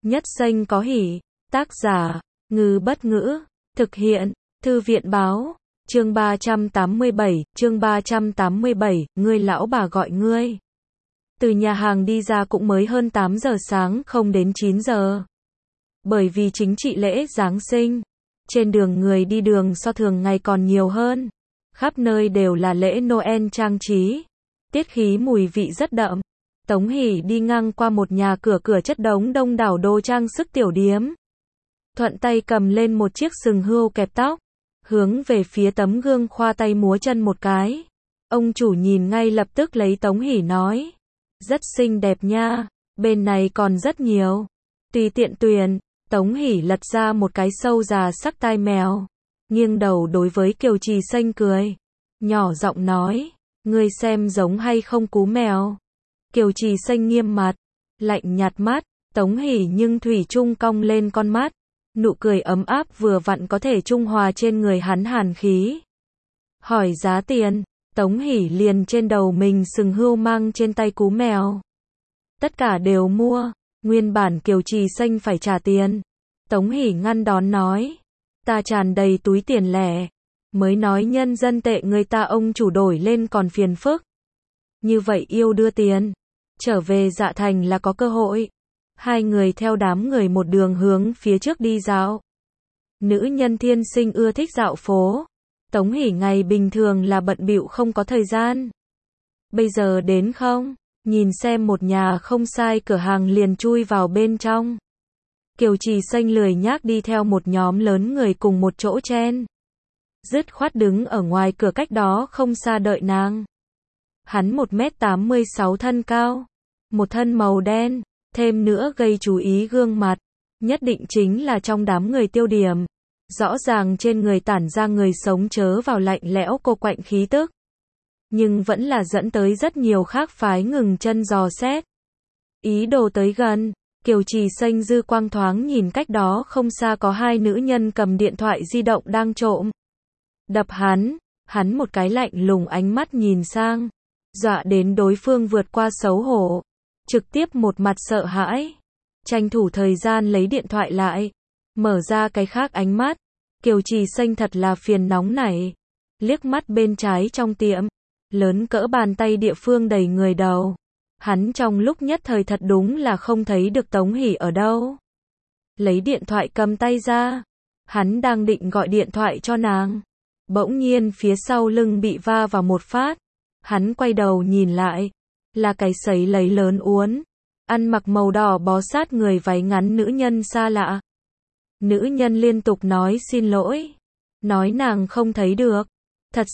Nhất xanh có hỉ. Tác giả, Ngư Bất Ngữ. Thực hiện, Thư viện Báo. Chương 387, ngươi lão bà gọi ngươi. Từ nhà hàng đi ra cũng mới hơn 8 giờ sáng, không đến 9 giờ. Bởi vì chính trị lễ Giáng sinh, trên đường người đi đường so thường ngày còn nhiều hơn. Khắp nơi đều là lễ Noel trang trí. Tiết khí mùi vị rất đậm. Tống Hỷ đi ngang qua một nhà cửa chất đống đông đảo đồ trang sức tiểu điếm. Thuận tay cầm lên một chiếc sừng hươu kẹp tóc, hướng về phía tấm gương khoa tay múa chân một cái. Ông chủ nhìn ngay lập tức lấy Tống Hỷ nói. Rất xinh đẹp nha, bên này còn rất nhiều. Tùy tiện tuyển. Tống Hỷ lật ra một cái sâu già sắc tai mèo. Nghiêng đầu đối với Kiều Trì Xanh cười. Nhỏ giọng nói, ngươi xem giống hay không cú mèo. Kiều Trì Xanh nghiêm mặt, lạnh nhạt mắt. Tống Hỷ nhưng thủy chung cong lên con mắt. Nụ cười ấm áp vừa vặn có thể trung hòa trên người hắn hàn khí. Hỏi giá tiền, Tống Hỷ liền trên đầu mình sừng hươu mang trên tay cú mèo. Tất cả đều mua, nguyên bản Kiều Trì Xanh phải trả tiền. Tống Hỷ ngăn đón nói, ta tràn đầy túi tiền lẻ, mới nói nhân dân tệ người ta ông chủ đổi lên còn phiền phức. Như vậy yêu đưa tiền, trở về Dạ Thành là có cơ hội. Hai người theo đám người một đường hướng phía trước đi dạo. Nữ nhân thiên sinh ưa thích dạo phố. Tống Hỷ ngày bình thường là bận bịu không có thời gian. Bây giờ đến không, nhìn xem một nhà không sai cửa hàng liền chui vào bên trong. Kiều Trì Xanh lười nhác đi theo một nhóm lớn người cùng một chỗ chen. Dứt khoát đứng ở ngoài cửa cách đó không xa đợi nàng. Hắn 1m86 thân cao, một thân màu đen, thêm nữa gây chú ý gương mặt, nhất định chính là trong đám người tiêu điểm. Rõ ràng trên người tản ra người sống chớ vào lạnh lẽo cô quạnh khí tức. Nhưng vẫn là dẫn tới rất nhiều khác phái ngừng chân dò xét. Ý đồ tới gần, Kiều Trì Xanh dư quang thoáng nhìn cách đó không xa có hai nữ nhân cầm điện thoại di động đang trộm. Đập hắn một cái lạnh lùng ánh mắt nhìn sang, dọa đến đối phương vượt qua xấu hổ, trực tiếp một mặt sợ hãi, tranh thủ thời gian lấy điện thoại lại, mở ra cái khác ánh mắt. Kiều Trì Xanh thật là phiền nóng này, liếc mắt bên trái trong tiệm, lớn cỡ bàn tay địa phương đầy người đầu. Hắn trong lúc nhất thời thật đúng là không thấy được Tống Hỷ ở đâu. Lấy điện thoại cầm tay ra, hắn đang định gọi điện thoại cho nàng. Bỗng nhiên phía sau lưng bị va vào một phát. Hắn quay đầu nhìn lại, là cái sấy lấy lớn uốn, ăn mặc màu đỏ bó sát người váy ngắn nữ nhân xa lạ. Nữ nhân liên tục nói xin lỗi, nói nàng không thấy được. Thật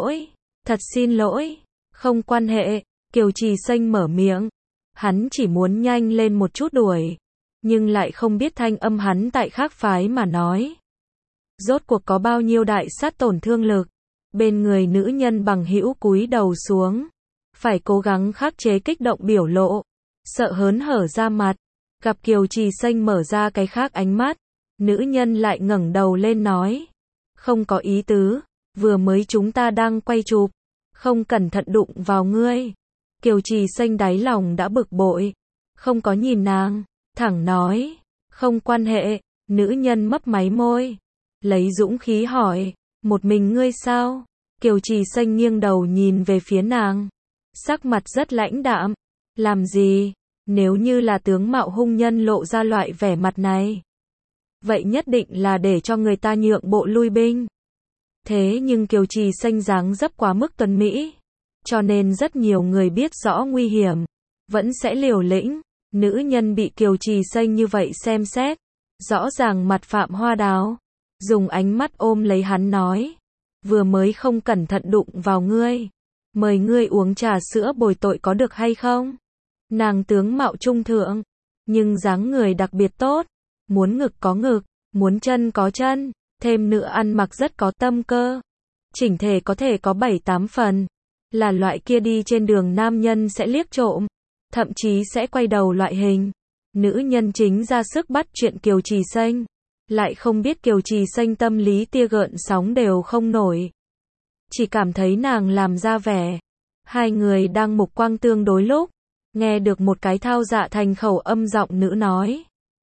xin lỗi, không quan hệ. Kiều Trì Xanh mở miệng, hắn chỉ muốn nhanh lên một chút đuổi, nhưng lại không biết thanh âm hắn tại khác phái mà nói. Rốt cuộc có bao nhiêu đại sát tổn thương lực. Bên người nữ nhân bằng hữu cúi đầu xuống, phải cố gắng khắc chế kích động biểu lộ, sợ hớn hở ra mặt. Gặp Kiều Trì Xanh mở ra cái khác ánh mắt, nữ nhân lại ngẩng đầu lên nói, không có ý tứ, vừa mới chúng ta đang quay chụp, không cẩn thận đụng vào ngươi. Kiều Trì Xanh đáy lòng đã bực bội, không có nhìn nàng, thẳng nói, không quan hệ. Nữ nhân mấp máy môi, lấy dũng khí hỏi, một mình ngươi sao? Kiều Trì Xanh nghiêng đầu nhìn về phía nàng, sắc mặt rất lãnh đạm, làm gì? Nếu như là tướng mạo hung nhân lộ ra loại vẻ mặt này, vậy nhất định là để cho người ta nhượng bộ lui binh. Thế nhưng Kiều Trì Xanh dáng dấp quá mức tuấn mỹ, cho nên rất nhiều người biết rõ nguy hiểm, vẫn sẽ liều lĩnh. Nữ nhân bị Kiều Trì Xanh như vậy xem xét, rõ ràng mặt phạm hoa đào, dùng ánh mắt ôm lấy hắn nói, vừa mới không cẩn thận đụng vào ngươi, mời ngươi uống trà sữa bồi tội có được hay không? Nàng tướng mạo trung thượng, nhưng dáng người đặc biệt tốt, muốn ngực có ngực, muốn chân có chân, thêm nữa ăn mặc rất có tâm cơ, chỉnh thể có thể có 7-8 phần, là loại kia đi trên đường nam nhân sẽ liếc trộm, thậm chí sẽ quay đầu loại hình. Nữ nhân chính ra sức bắt chuyện Kiều Trì Xanh, lại không biết Kiều Trì Xanh tâm lý tia gợn sóng đều không nổi, chỉ cảm thấy nàng làm ra vẻ. Hai người đang mục quang tương đối lúc, nghe được một cái thao dạ thành khẩu âm giọng nữ nói,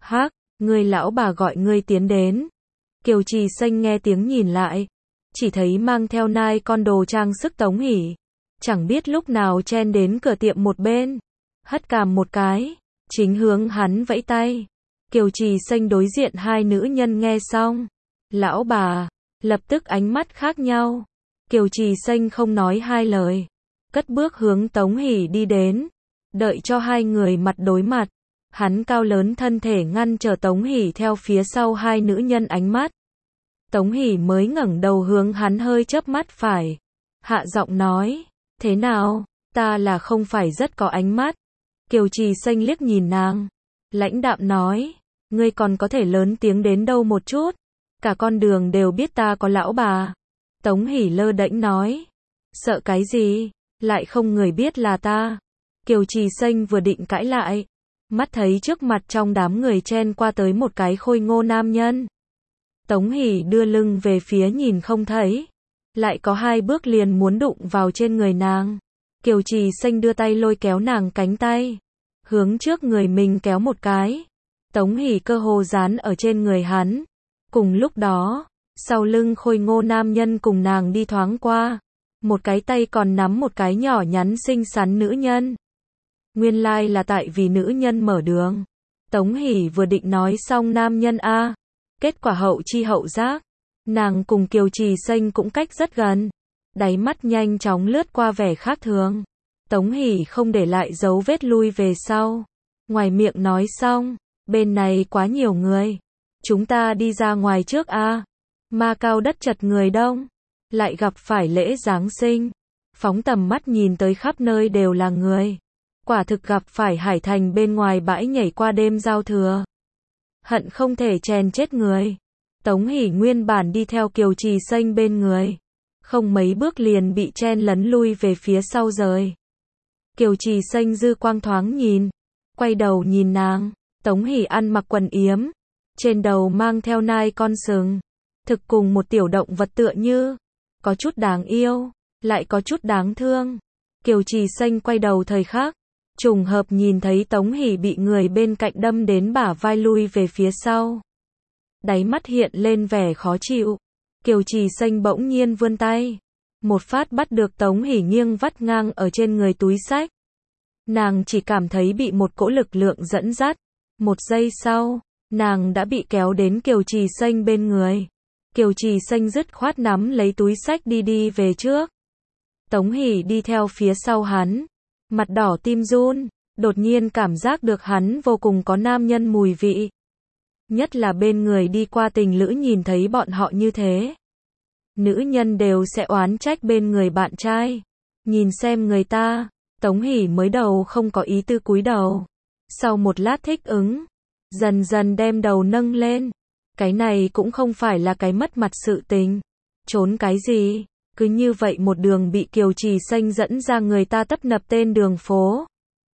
Hắc, người lão bà gọi ngươi tiến đến. Kiều Trì Xanh nghe tiếng nhìn lại, chỉ thấy mang theo nai con đồ trang sức Tống Hỷ, chẳng biết lúc nào chen đến cửa tiệm một bên, hất cằm một cái, chính hướng hắn vẫy tay. Kiều Trì Xanh đối diện hai nữ nhân nghe xong, lão bà, lập tức ánh mắt khác nhau. Kiều Trì Xanh không nói hai lời, cất bước hướng Tống Hỷ đi đến, đợi cho hai người mặt đối mặt, hắn cao lớn thân thể ngăn trở Tống Hỷ theo phía sau hai nữ nhân ánh mắt. Tống Hỷ mới ngẩng đầu hướng hắn hơi chớp mắt phải, hạ giọng nói, thế nào, ta là không phải rất có ánh mắt. Kiều Trì Xanh liếc nhìn nàng, lãnh đạm nói, ngươi còn có thể lớn tiếng đến đâu một chút, cả con đường đều biết ta có lão bà. Tống Hỷ lơ đễnh nói, sợ cái gì, lại không người biết là ta. Kiều Trì Xanh vừa định cãi lại, mắt thấy trước mặt trong đám người chen qua tới một cái khôi ngô nam nhân. Tống Hỷ đưa lưng về phía nhìn không thấy, lại có hai bước liền muốn đụng vào trên người nàng. Kiều Trì Xanh đưa tay lôi kéo nàng cánh tay, hướng trước người mình kéo một cái. Tống Hỷ cơ hồ dán ở trên người hắn. Cùng lúc đó, sau lưng khôi ngô nam nhân cùng nàng đi thoáng qua, một cái tay còn nắm một cái nhỏ nhắn xinh xắn nữ nhân. Nguyên lai là tại vì nữ nhân mở đường. Tống Hỷ vừa định nói xong nam nhân a, kết quả hậu chi hậu giác, nàng cùng Kiều Trì Xanh cũng cách rất gần, đáy mắt nhanh chóng lướt qua vẻ khác thường. Tống Hỷ không để lại dấu vết lui về sau, ngoài miệng nói xong, bên này quá nhiều người, chúng ta đi ra ngoài trước a. Ma Cao đất chật người đông, lại gặp phải lễ Giáng sinh, phóng tầm mắt nhìn tới khắp nơi đều là người, quả thực gặp phải Hải Thành bên ngoài bãi nhảy qua đêm giao thừa, hận không thể chèn chết người. Tống Hỷ nguyên bản đi theo Kiều Trì Xanh bên người, không mấy bước liền bị chen lấn lui về phía sau rời. Kiều Trì Xanh dư quang thoáng nhìn, quay đầu nhìn nàng. Tống Hỷ ăn mặc quần yếm, trên đầu mang theo nai con sừng, thực cùng một tiểu động vật tựa như, có chút đáng yêu, lại có chút đáng thương. Kiều Trì Xanh quay đầu thời khắc, trùng hợp nhìn thấy Tống Hỷ bị người bên cạnh đâm đến bả vai lui về phía sau. Đáy mắt hiện lên vẻ khó chịu, Kiều Trì Xanh bỗng nhiên vươn tay, một phát bắt được Tống Hỷ nghiêng vắt ngang ở trên người túi xách. Nàng chỉ cảm thấy bị một cỗ lực lượng dẫn dắt. Một giây sau, nàng đã bị kéo đến Kiều Trì Xanh bên người. Kiều Trì Xanh dứt khoát nắm lấy túi xách đi về trước. Tống Hỷ đi theo phía sau hắn, mặt đỏ tim run, đột nhiên cảm giác được hắn vô cùng có nam nhân mùi vị. Nhất là bên người đi qua tình lữ nhìn thấy bọn họ như thế. Nữ nhân đều sẽ oán trách bên người bạn trai. Nhìn xem người ta, Tống Hỷ mới đầu không có ý tư cúi đầu. Sau một lát thích ứng, dần dần đem đầu nâng lên. Cái này cũng không phải là cái mất mặt sự tình. Trốn cái gì? Cứ như vậy một đường bị Kiều Trì Xanh dẫn ra người ta tấp nập tên đường phố.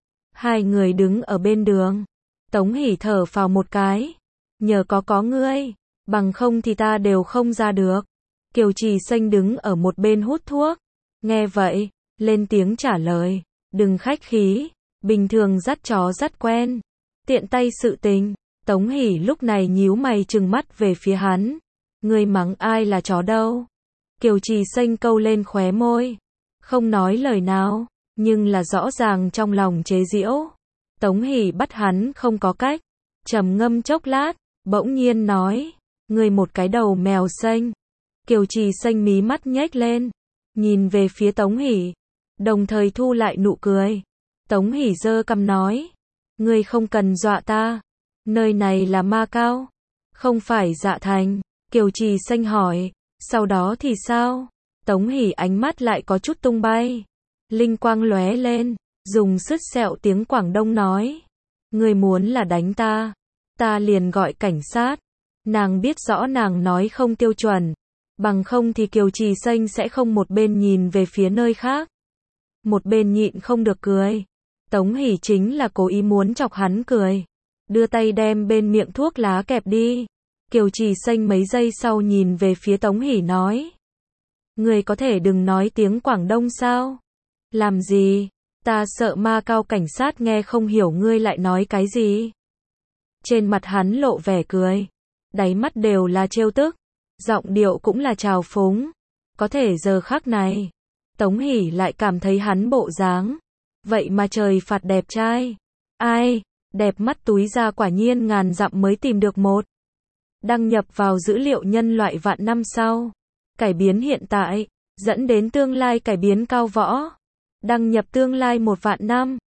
Hai người đứng ở bên đường. Tống Hỷ thở phào một cái. Nhờ có ngươi, bằng không thì ta đều không ra được. Kiều Trì Xanh đứng ở một bên hút thuốc. Nghe vậy, lên tiếng trả lời. Đừng khách khí. Bình thường dắt chó dắt quen, tiện tay sự tình. Tống Hỷ lúc này nhíu mày trừng mắt về phía hắn. Ngươi mắng ai là chó đâu? Kiều Trì Xanh câu lên khóe môi, không nói lời nào, nhưng là rõ ràng trong lòng chế giễu. Tống Hỷ bắt hắn không có cách, trầm ngâm chốc lát, bỗng nhiên nói, ngươi một cái đầu mèo xanh. Kiều Trì Xanh mí mắt nhếch lên, nhìn về phía Tống Hỷ, đồng thời thu lại nụ cười. Tống Hỷ giơ cằm nói, ngươi không cần dọa ta, nơi này là Ma Cao, không phải Dạ Thành. Kiều Trì Xanh hỏi, sau đó thì sao? Tống Hỷ ánh mắt lại có chút tung bay, linh quang lóe lên, dùng sứt sẹo tiếng Quảng Đông nói, ngươi muốn là đánh ta, ta liền gọi cảnh sát. Nàng biết rõ nàng nói không tiêu chuẩn, bằng không thì Kiều Trì Xanh sẽ không một bên nhìn về phía nơi khác, một bên nhịn không được cười. Tống Hỷ chính là cố ý muốn chọc hắn cười, đưa tay đem bên miệng thuốc lá kẹp đi. Kiều Trì Xanh mấy giây sau nhìn về phía Tống Hỷ nói, ngươi có thể đừng nói tiếng Quảng Đông sao? Làm gì? Ta sợ Ma Cao cảnh sát nghe không hiểu ngươi lại nói cái gì. Trên mặt hắn lộ vẻ cười. Đáy mắt đều là trêu tức. Giọng điệu cũng là trào phúng. Có thể giờ khắc này, Tống Hỷ lại cảm thấy hắn bộ dáng. Vậy mà trời phạt đẹp trai. Ai, đẹp mắt túi ra quả nhiên ngàn dặm mới tìm được một. Đăng nhập vào dữ liệu nhân loại vạn năm sau. Cải biến hiện tại, dẫn đến tương lai cải biến cao võ. Đăng nhập tương lai 1 vạn năm.